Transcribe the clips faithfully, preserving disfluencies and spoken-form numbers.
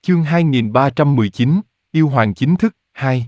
Chương hai nghìn ba trăm mười chín, Yêu Hoàng chính thức, hai.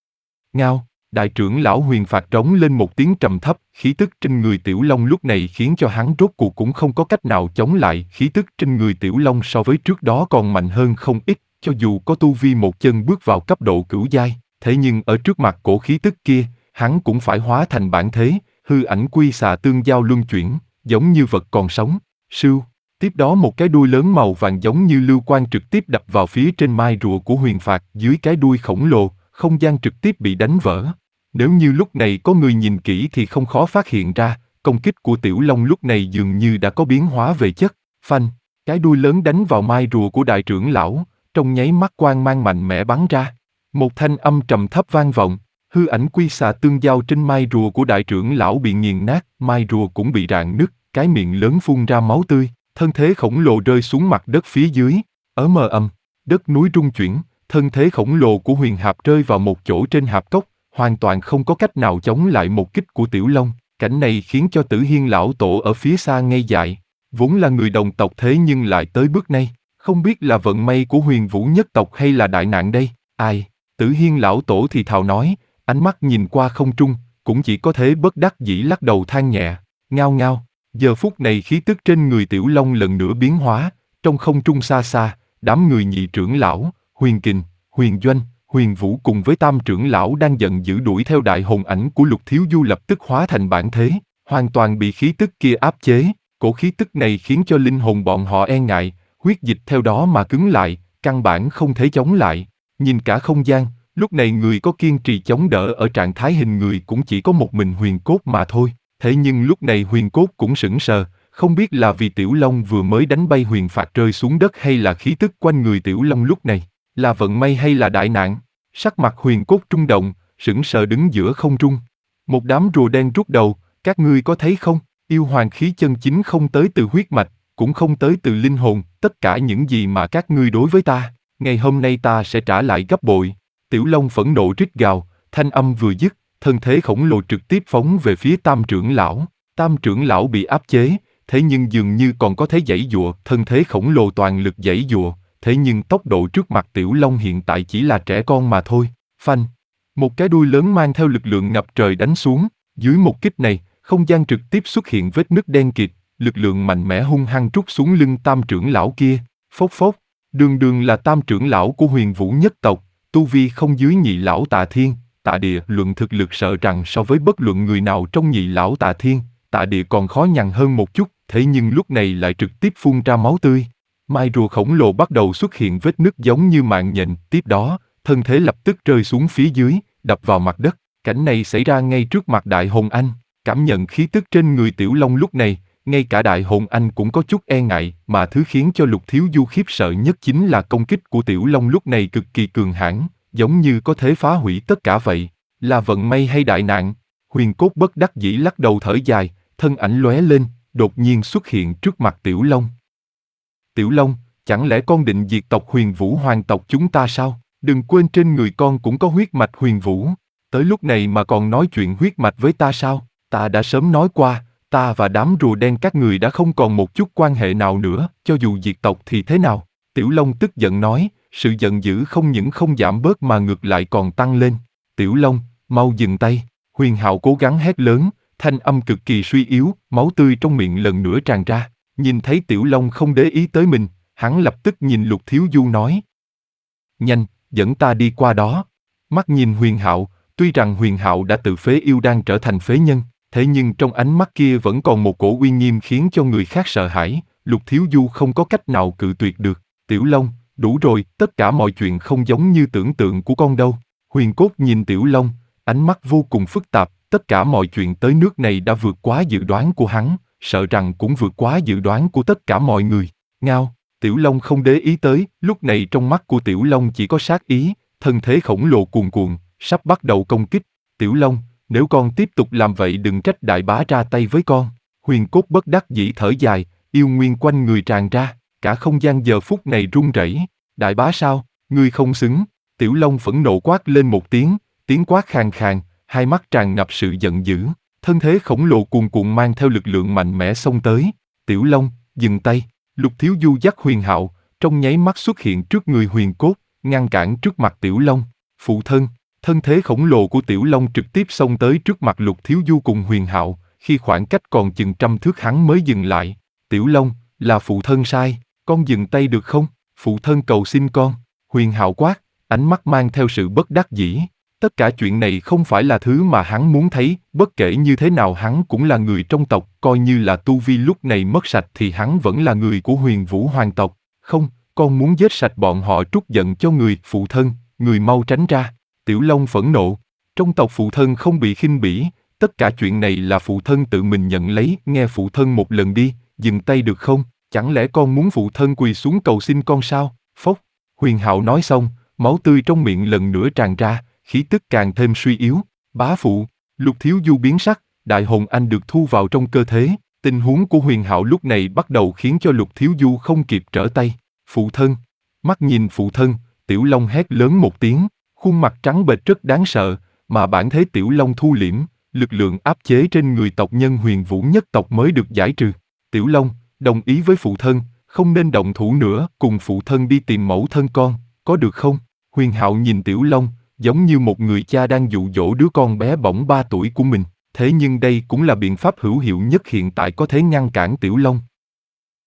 Ngao, đại trưởng lão Huyền phạt trống lên một tiếng trầm thấp, khí tức trên người Tiểu Long lúc này khiến cho hắn rốt cuộc cũng không có cách nào chống lại, khí tức trên người Tiểu Long so với trước đó còn mạnh hơn không ít, cho dù có tu vi một chân bước vào cấp độ cửu giai, thế nhưng ở trước mặt cổ khí tức kia, hắn cũng phải hóa thành bản thế, hư ảnh quy xà tương giao luân chuyển, giống như vật còn sống. Sưu. Tiếp đó một cái đuôi lớn màu vàng giống như lưu quang trực tiếp đập vào phía trên mai rùa của Huyền phạt, dưới cái đuôi khổng lồ, không gian trực tiếp bị đánh vỡ. Nếu như lúc này có người nhìn kỹ thì không khó phát hiện ra, công kích của Tiểu Long lúc này dường như đã có biến hóa về chất. Phanh, cái đuôi lớn đánh vào mai rùa của đại trưởng lão, trong nháy mắt quang mang mạnh mẽ bắn ra. Một thanh âm trầm thấp vang vọng, hư ảnh quy xà tương giao trên mai rùa của đại trưởng lão bị nghiền nát, mai rùa cũng bị rạn nứt, cái miệng lớn phun ra máu tươi. Thân thế khổng lồ rơi xuống mặt đất phía dưới, ở mờ ầm, đất núi rung chuyển, thân thế khổng lồ của Huyền Hạp rơi vào một chỗ trên hạp cốc, hoàn toàn không có cách nào chống lại một kích của Tiểu Long. Cảnh này khiến cho Tử Hiên lão tổ ở phía xa ngây dại, vốn là người đồng tộc thế nhưng lại tới bước này, không biết là vận may của Huyền Vũ nhất tộc hay là đại nạn đây. Ai? Tử Hiên lão tổ thì thào nói, ánh mắt nhìn qua không trung, cũng chỉ có thế bất đắc dĩ lắc đầu than nhẹ. Ngao ngao. Giờ phút này khí tức trên người Tiểu Long lần nữa biến hóa, trong không trung xa xa, đám người nhị trưởng lão, Huyền Kình, Huyền Doanh, Huyền Vũ cùng với tam trưởng lão đang giận dữ đuổi theo đại hồn ảnh của Lục Thiếu Du lập tức hóa thành bản thế, hoàn toàn bị khí tức kia áp chế. Cổ khí tức này khiến cho linh hồn bọn họ e ngại, huyết dịch theo đó mà cứng lại, căn bản không thể chống lại. Nhìn cả không gian, lúc này người có kiên trì chống đỡ ở trạng thái hình người cũng chỉ có một mình Huyền Cốt mà thôi. Thế nhưng lúc này Huyền Cốt cũng sững sờ, không biết là vì Tiểu Long vừa mới đánh bay Huyền phạt rơi xuống đất hay là khí tức quanh người Tiểu Long lúc này, là vận may hay là đại nạn. Sắc mặt Huyền Cốt trung động, sững sờ đứng giữa không trung. Một đám rùa đen rút đầu, các ngươi có thấy không, yêu hoàng khí chân chính không tới từ huyết mạch, cũng không tới từ linh hồn, tất cả những gì mà các ngươi đối với ta, ngày hôm nay ta sẽ trả lại gấp bội. Tiểu Long phẫn nộ rít gào, thanh âm vừa dứt, thân thế khổng lồ trực tiếp phóng về phía tam trưởng lão. Tam trưởng lão bị áp chế, thế nhưng dường như còn có thể giãy giụa, thân thế khổng lồ toàn lực giãy giụa, thế nhưng tốc độ trước mặt Tiểu Long hiện tại chỉ là trẻ con mà thôi. Phanh, một cái đuôi lớn mang theo lực lượng ngập trời đánh xuống, dưới một kích này, không gian trực tiếp xuất hiện vết nứt đen kịt, lực lượng mạnh mẽ hung hăng trút xuống lưng tam trưởng lão kia. Phốc phốc, đường đường là tam trưởng lão của Huyền Vũ nhất tộc, tu vi không dưới nhị lão Tạ Thiên. Tạ Địa luận thực lực sợ rằng so với bất luận người nào trong nhị lão Tạ Thiên, Tạ Địa còn khó nhằn hơn một chút, thế nhưng lúc này lại trực tiếp phun ra máu tươi. Mai rùa khổng lồ bắt đầu xuất hiện vết nứt giống như mạng nhện, tiếp đó, thân thế lập tức rơi xuống phía dưới, đập vào mặt đất. Cảnh này xảy ra ngay trước mặt Đại Hồn Anh, cảm nhận khí tức trên người Tiểu Long lúc này, ngay cả Đại Hồn Anh cũng có chút e ngại, mà thứ khiến cho Lục Thiếu Du khiếp sợ nhất chính là công kích của Tiểu Long lúc này cực kỳ cường hãn, giống như có thể phá hủy tất cả vậy. Là vận may hay đại nạn? Huyền Cốt bất đắc dĩ lắc đầu thở dài, thân ảnh lóe lên, đột nhiên xuất hiện trước mặt Tiểu Long. Tiểu Long, chẳng lẽ con định diệt tộc Huyền Vũ hoàng tộc chúng ta sao? Đừng quên trên người con cũng có huyết mạch Huyền Vũ. Tới lúc này mà còn nói chuyện huyết mạch với ta sao? Ta đã sớm nói qua, ta và đám rùa đen các người đã không còn một chút quan hệ nào nữa, cho dù diệt tộc thì thế nào? Tiểu Long tức giận nói, sự giận dữ không những không giảm bớt mà ngược lại còn tăng lên. Tiểu Long, mau dừng tay. Huyền Hạo cố gắng hét lớn, thanh âm cực kỳ suy yếu, máu tươi trong miệng lần nữa tràn ra. Nhìn thấy Tiểu Long không để ý tới mình, hắn lập tức nhìn Lục Thiếu Du nói. Nhanh, dẫn ta đi qua đó. Mắt nhìn Huyền Hạo, tuy rằng Huyền Hạo đã từ phế yêu đan trở thành phế nhân, thế nhưng trong ánh mắt kia vẫn còn một cổ uy nghiêm khiến cho người khác sợ hãi. Lục Thiếu Du không có cách nào cự tuyệt được. Tiểu Long, đủ rồi, tất cả mọi chuyện không giống như tưởng tượng của con đâu. Huyền Cốt nhìn Tiểu Long, ánh mắt vô cùng phức tạp, tất cả mọi chuyện tới nước này đã vượt quá dự đoán của hắn, sợ rằng cũng vượt quá dự đoán của tất cả mọi người. Ngao, Tiểu Long không để ý tới, lúc này trong mắt của Tiểu Long chỉ có sát ý, thân thế khổng lồ cuồn cuộn, sắp bắt đầu công kích. Tiểu Long, nếu con tiếp tục làm vậy đừng trách đại bá ra tay với con. Huyền Cốt bất đắc dĩ thở dài, yêu nguyên quanh người tràn ra, cả không gian giờ phút này run rẩy. Đại bá sao, ngươi không xứng. Tiểu Long phẫn nộ quát lên một tiếng, tiếng quát khàn khàn, hai mắt tràn ngập sự giận dữ, thân thế khổng lồ cuồn cuộn mang theo lực lượng mạnh mẽ xông tới. Tiểu Long, dừng tay. Lục Thiếu Du dắt Huyền Hạo, trong nháy mắt xuất hiện trước người Huyền Cốt, ngăn cản trước mặt Tiểu Long. Phụ thân, thân thế khổng lồ của Tiểu Long trực tiếp xông tới trước mặt Lục Thiếu Du cùng Huyền Hạo, khi khoảng cách còn chừng trăm thước hắn mới dừng lại. Tiểu Long, là phụ thân sai, con dừng tay được không? Phụ thân cầu xin con. Huyền Hạo quát, ánh mắt mang theo sự bất đắc dĩ. Tất cả chuyện này không phải là thứ mà hắn muốn thấy, bất kể như thế nào hắn cũng là người trong tộc, coi như là tu vi lúc này mất sạch thì hắn vẫn là người của Huyền Vũ hoàng tộc. Không, con muốn giết sạch bọn họ trút giận cho người. Phụ thân, người mau tránh ra. Tiểu Long phẫn nộ. Trong tộc phụ thân không bị khinh bỉ, tất cả chuyện này là phụ thân tự mình nhận lấy. Nghe phụ thân một lần đi, dừng tay được không? Chẳng lẽ con muốn phụ thân quỳ xuống cầu xin con sao? Phốc. Huyền Hạo nói xong, máu tươi trong miệng lần nữa tràn ra, khí tức càng thêm suy yếu. Bá phụ. Lục Thiếu Du biến sắc, đại hồn anh được thu vào trong cơ thể. Tình huống của Huyền Hạo lúc này bắt đầu khiến cho Lục Thiếu Du không kịp trở tay. Phụ thân. Mắt nhìn phụ thân, Tiểu Long hét lớn một tiếng, khuôn mặt trắng bệch rất đáng sợ, mà bản thế Tiểu Long thu liễm, lực lượng áp chế trên người tộc nhân Huyền Vũ nhất tộc mới được giải trừ. Tiểu Long, đồng ý với phụ thân, không nên động thủ nữa, cùng phụ thân đi tìm mẫu thân con, có được không? Huyền Hạo nhìn Tiểu Long, giống như một người cha đang dụ dỗ đứa con bé bỏng ba tuổi của mình, thế nhưng đây cũng là biện pháp hữu hiệu nhất hiện tại có thể ngăn cản Tiểu Long.